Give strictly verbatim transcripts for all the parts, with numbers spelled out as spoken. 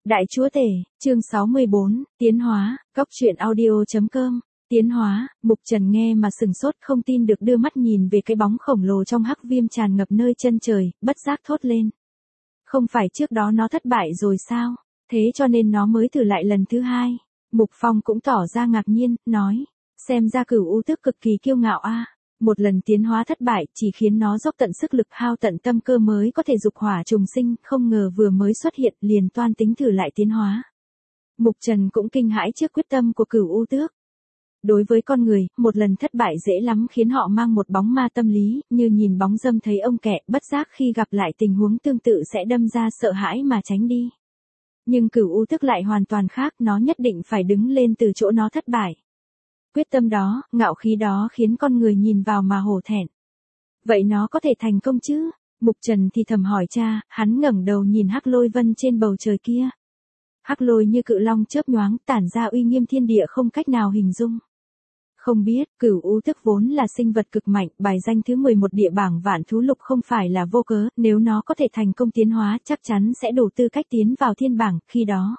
Đại chúa tể, chương sáu mươi bốn, tiến hóa, góc truyện audio.com, tiến hóa, Mục Trần nghe mà sừng sốt không tin được đưa mắt nhìn về cái bóng khổng lồ trong hắc viêm tràn ngập nơi chân trời, bất giác thốt lên. Không phải trước đó nó thất bại rồi sao, thế cho nên nó mới thử lại lần thứ hai. Mục Phong cũng tỏ ra ngạc nhiên, nói, xem ra Cửu U Tước cực kỳ kiêu ngạo a. Một lần tiến hóa thất bại chỉ khiến nó dốc tận sức lực hao tận tâm cơ mới có thể dục hỏa trùng sinh, không ngờ vừa mới xuất hiện liền toan tính thử lại tiến hóa. Mục Trần cũng kinh hãi trước quyết tâm của Cửu U Tước. Đối với con người, một lần thất bại dễ lắm khiến họ mang một bóng ma tâm lý, như nhìn bóng dâm thấy ông kẹ, bất giác khi gặp lại tình huống tương tự sẽ đâm ra sợ hãi mà tránh đi. Nhưng Cửu U Tước lại hoàn toàn khác, nó nhất định phải đứng lên từ chỗ nó thất bại. Quyết tâm đó, ngạo khí đó khiến con người nhìn vào mà hổ thẹn. Vậy nó có thể thành công chứ? Mục Trần thì thầm hỏi cha, hắn ngẩng đầu nhìn hắc lôi vân trên bầu trời kia. Hắc lôi như cự long chớp nhoáng tản ra uy nghiêm thiên địa không cách nào hình dung. Không biết, Cửu U Tước vốn là sinh vật cực mạnh, bài danh thứ mười một địa bảng vạn thú lục không phải là vô cớ, nếu nó có thể thành công tiến hóa chắc chắn sẽ đủ tư cách tiến vào thiên bảng, khi đó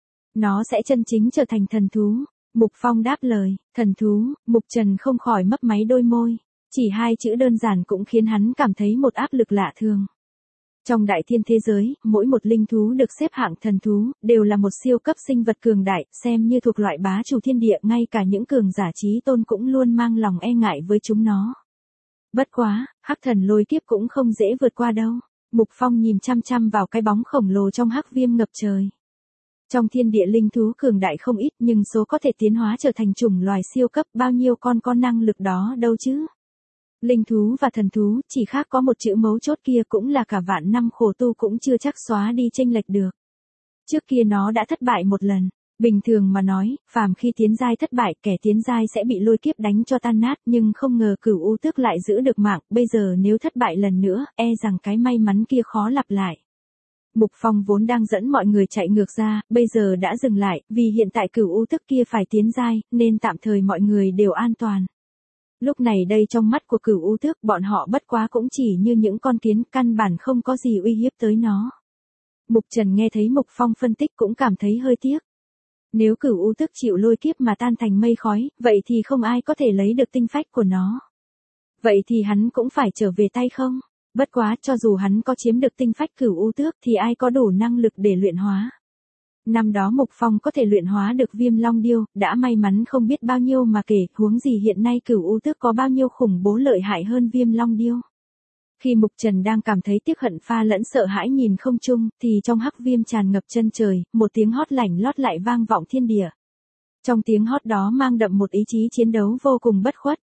nó sẽ chân chính trở thành thần thú. Mục Phong đáp lời, thần thú, Mục Trần không khỏi mấp máy đôi môi. Chỉ hai chữ đơn giản cũng khiến hắn cảm thấy một áp lực lạ thường. Trong đại thiên thế giới, mỗi một linh thú được xếp hạng thần thú, đều là một siêu cấp sinh vật cường đại, xem như thuộc loại bá chủ thiên địa, ngay cả những cường giả trí tôn cũng luôn mang lòng e ngại với chúng nó. Bất quá, hắc thần lôi kiếp cũng không dễ vượt qua đâu. Mục Phong nhìn chăm chăm vào cái bóng khổng lồ trong hắc viêm ngập trời. Trong thiên địa linh thú cường đại không ít nhưng số có thể tiến hóa trở thành chủng loài siêu cấp bao nhiêu con có năng lực đó đâu chứ. Linh thú và thần thú chỉ khác có một chữ mấu chốt kia cũng là cả vạn năm khổ tu cũng chưa chắc xóa đi chênh lệch được. Trước kia nó đã thất bại một lần. Bình thường mà nói, phàm khi tiến giai thất bại kẻ tiến giai sẽ bị lôi kiếp đánh cho tan nát nhưng không ngờ Cửu U Tước lại giữ được mạng. Bây giờ nếu thất bại lần nữa e rằng cái may mắn kia khó lặp lại. Mục Phong vốn đang dẫn mọi người chạy ngược ra, bây giờ đã dừng lại, vì hiện tại Cửu U Tước kia phải tiến giai, nên tạm thời mọi người đều an toàn. Lúc này đây trong mắt của Cửu U Tước bọn họ bất quá cũng chỉ như những con kiến, căn bản không có gì uy hiếp tới nó. Mục Trần nghe thấy Mục Phong phân tích cũng cảm thấy hơi tiếc. Nếu Cửu U Tước chịu lôi kiếp mà tan thành mây khói, vậy thì không ai có thể lấy được tinh phách của nó. Vậy thì hắn cũng phải trở về tay không? Bất quá, cho dù hắn có chiếm được tinh phách Cửu U Tước thì ai có đủ năng lực để luyện hóa. Năm đó Mục Phong có thể luyện hóa được Viêm Long Điêu, đã may mắn không biết bao nhiêu mà kể, huống gì hiện nay Cửu U Tước có bao nhiêu khủng bố lợi hại hơn Viêm Long Điêu. Khi Mục Trần đang cảm thấy tiếc hận pha lẫn sợ hãi nhìn không trung, thì trong hắc viêm tràn ngập chân trời, một tiếng hót lảnh lót lại vang vọng thiên địa. Trong tiếng hót đó mang đậm một ý chí chiến đấu vô cùng bất khuất.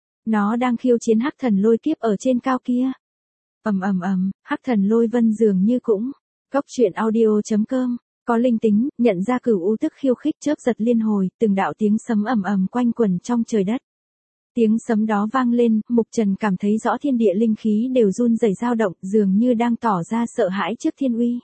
Nó đang khiêu chiến hắc thần lôi kiếp ở trên cao kia. Ầm ầm ầm, hắc thần lôi vân dường như cũng. Góc truyện audio.com, có linh tính, nhận ra Cửu U Tước khiêu khích chớp giật liên hồi, từng đạo tiếng sấm ầm ầm quanh quẩn trong trời đất. Tiếng sấm đó vang lên, Mục Trần cảm thấy rõ thiên địa linh khí đều run rẩy dao động, dường như đang tỏ ra sợ hãi trước thiên uy.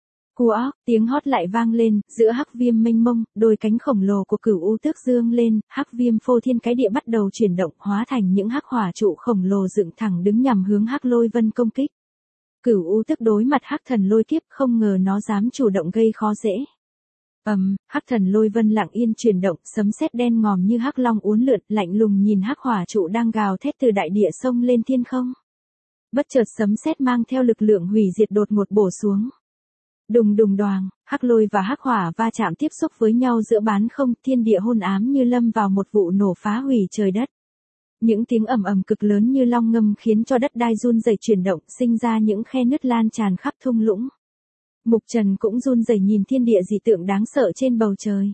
Cua, tiếng hót lại vang lên, giữa hắc viêm mênh mông, đôi cánh khổng lồ của Cửu U Tước dương lên, hắc viêm phô thiên cái địa bắt đầu chuyển động, hóa thành những hắc hỏa trụ khổng lồ dựng thẳng đứng nhằm hướng hắc lôi vân công kích. Cửu U Tước đối mặt hắc thần lôi kiếp, không ngờ nó dám chủ động gây khó dễ. Ầm, um, hắc thần lôi vân lặng yên chuyển động, sấm sét đen ngòm như hắc long uốn lượn, lạnh lùng nhìn hắc hỏa trụ đang gào thét từ đại địa sông lên thiên không. Bất chợt sấm sét mang theo lực lượng hủy diệt đột ngột bổ xuống. Đùng đùng đoàng, hắc lôi và hắc hỏa va chạm tiếp xúc với nhau giữa bán không, thiên địa hôn ám như lâm vào một vụ nổ phá hủy trời đất. Những tiếng ầm ầm cực lớn như long ngâm khiến cho đất đai run rẩy chuyển động, sinh ra những khe nứt lan tràn khắp thung lũng. Mục Trần cũng run rẩy nhìn thiên địa dị tượng đáng sợ trên bầu trời.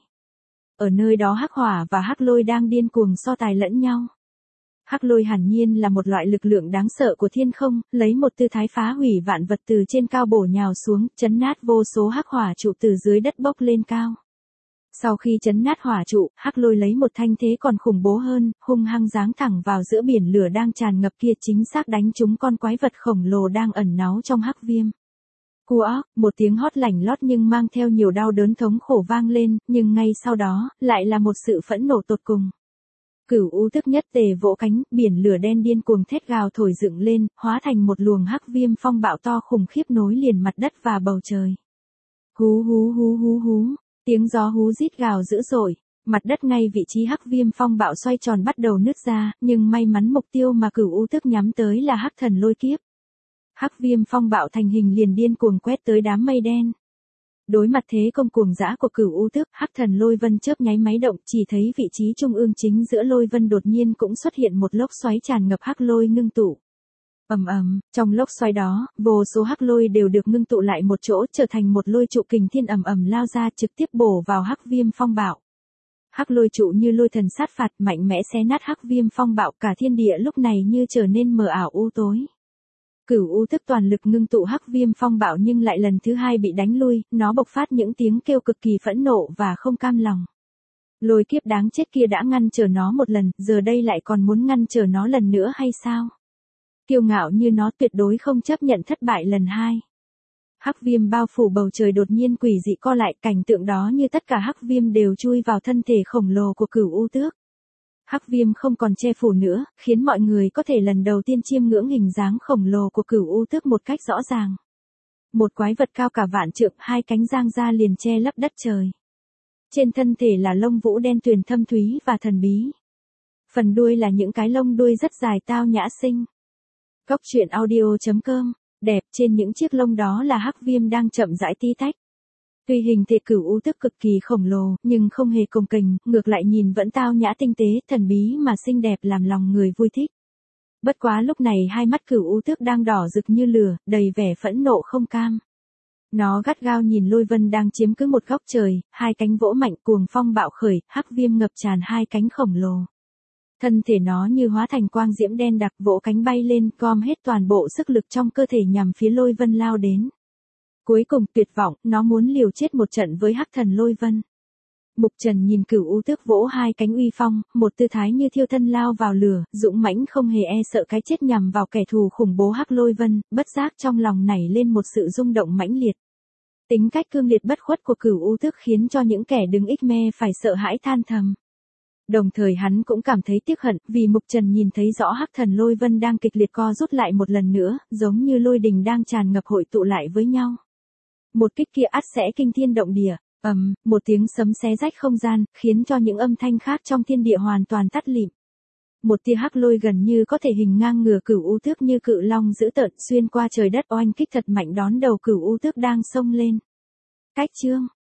Ở nơi đó hắc hỏa và hắc lôi đang điên cuồng so tài lẫn nhau. Hắc lôi hẳn nhiên là một loại lực lượng đáng sợ của thiên không, lấy một tư thái phá hủy vạn vật từ trên cao bổ nhào xuống, chấn nát vô số hắc hỏa trụ từ dưới đất bốc lên cao. Sau khi chấn nát hỏa trụ, hắc lôi lấy một thanh thế còn khủng bố hơn, hung hăng giáng thẳng vào giữa biển lửa đang tràn ngập kia, chính xác đánh trúng con quái vật khổng lồ đang ẩn náu trong hắc viêm. Cua, một tiếng hót lảnh lót nhưng mang theo nhiều đau đớn thống khổ vang lên, nhưng ngay sau đó, lại là một sự phẫn nộ tột cùng. Cửu U Tước nhất tề vỗ cánh, biển lửa đen điên cuồng thét gào thổi dựng lên, hóa thành một luồng hắc viêm phong bạo to khủng khiếp nối liền mặt đất và bầu trời. Hú hú hú hú Tiếng gió hú rít gào dữ dội, mặt đất ngay vị trí Hắc Viêm Phong Bạo xoay tròn bắt đầu nứt ra, nhưng may mắn mục tiêu mà Cửu U Tước nhắm tới là Hắc Thần Lôi Kiếp. Hắc Viêm Phong Bạo thành hình liền điên cuồng quét tới đám mây đen. Đối mặt thế công cuồng dã của Cửu U Tước, Hắc Thần Lôi Vân chớp nháy máy động, chỉ thấy vị trí trung ương chính giữa lôi vân đột nhiên cũng xuất hiện một lốc xoáy tràn ngập hắc lôi ngưng tụ. Ầm ầm, trong lốc xoáy đó, vô số hắc lôi đều được ngưng tụ lại một chỗ, trở thành một lôi trụ kình thiên ầm ầm lao ra, trực tiếp bổ vào Hắc Viêm Phong Bạo. Hắc lôi trụ như lôi thần sát phạt, mạnh mẽ xé nát Hắc Viêm Phong Bạo, cả thiên địa lúc này như trở nên mờ ảo u tối. Cửu U Tước toàn lực ngưng tụ Hắc Viêm Phong Bạo nhưng lại lần thứ hai bị đánh lui, nó bộc phát những tiếng kêu cực kỳ phẫn nộ và không cam lòng. Lôi kiếp đáng chết kia đã ngăn trở nó một lần, giờ đây lại còn muốn ngăn trở nó lần nữa hay sao? Kiêu ngạo như nó tuyệt đối không chấp nhận thất bại lần hai. Hắc viêm bao phủ bầu trời đột nhiên quỷ dị co lại, cảnh tượng đó như tất cả hắc viêm đều chui vào thân thể khổng lồ của Cửu U Tước. Hắc viêm không còn che phủ nữa, khiến mọi người có thể lần đầu tiên chiêm ngưỡng hình dáng khổng lồ của Cửu U Tước một cách rõ ràng. Một quái vật cao cả vạn trượng, hai cánh giang ra liền che lấp đất trời. Trên thân thể là lông vũ đen tuyền thâm thúy và thần bí. Phần đuôi là những cái lông đuôi rất dài tao nhã xinh. Cốc truyện audio chấm com, đẹp, trên những chiếc lông đó là hắc viêm đang chậm rãi tí tách. Tuy hình thể Cửu U Tước cực kỳ khổng lồ, nhưng không hề cồng kềnh, ngược lại nhìn vẫn tao nhã tinh tế, thần bí mà xinh đẹp làm lòng người vui thích. Bất quá lúc này hai mắt Cửu U Tước đang đỏ rực như lửa, đầy vẻ phẫn nộ không cam. Nó gắt gao nhìn lôi vân đang chiếm cứ một góc trời, hai cánh vỗ mạnh cuồng phong bạo khởi, hắc viêm ngập tràn hai cánh khổng lồ. Thân thể nó như hóa thành quang diễm đen đặc, vỗ cánh bay lên, gom hết toàn bộ sức lực trong cơ thể nhằm phía lôi vân lao đến. Cuối cùng tuyệt vọng, nó muốn liều chết một trận với hắc thần lôi vân. Mục Trần nhìn Cửu U Tước vỗ hai cánh uy phong, một tư thái như thiêu thân lao vào lửa, dũng mãnh không hề e sợ cái chết nhằm vào kẻ thù khủng bố hắc lôi vân, bất giác trong lòng nảy lên một sự rung động mãnh liệt. Tính cách cương liệt bất khuất của Cửu U Tước khiến cho những kẻ đứng ích me phải sợ hãi than thầm. Đồng thời hắn cũng cảm thấy tiếc hận, vì Mục Trần nhìn thấy rõ hắc thần lôi vân đang kịch liệt co rút lại một lần nữa, giống như lôi đình đang tràn ngập hội tụ lại với nhau. Một kích kia ắt sẽ kinh thiên động địa, ầm, một tiếng sấm xé rách không gian, khiến cho những âm thanh khác trong thiên địa hoàn toàn tắt lịm. Một tia hắc lôi gần như có thể hình ngang ngửa Cửu U Tước như cự long dữ tợn xuyên qua trời đất oanh kích thật mạnh đón đầu Cửu U Tước đang xông lên. Cách chương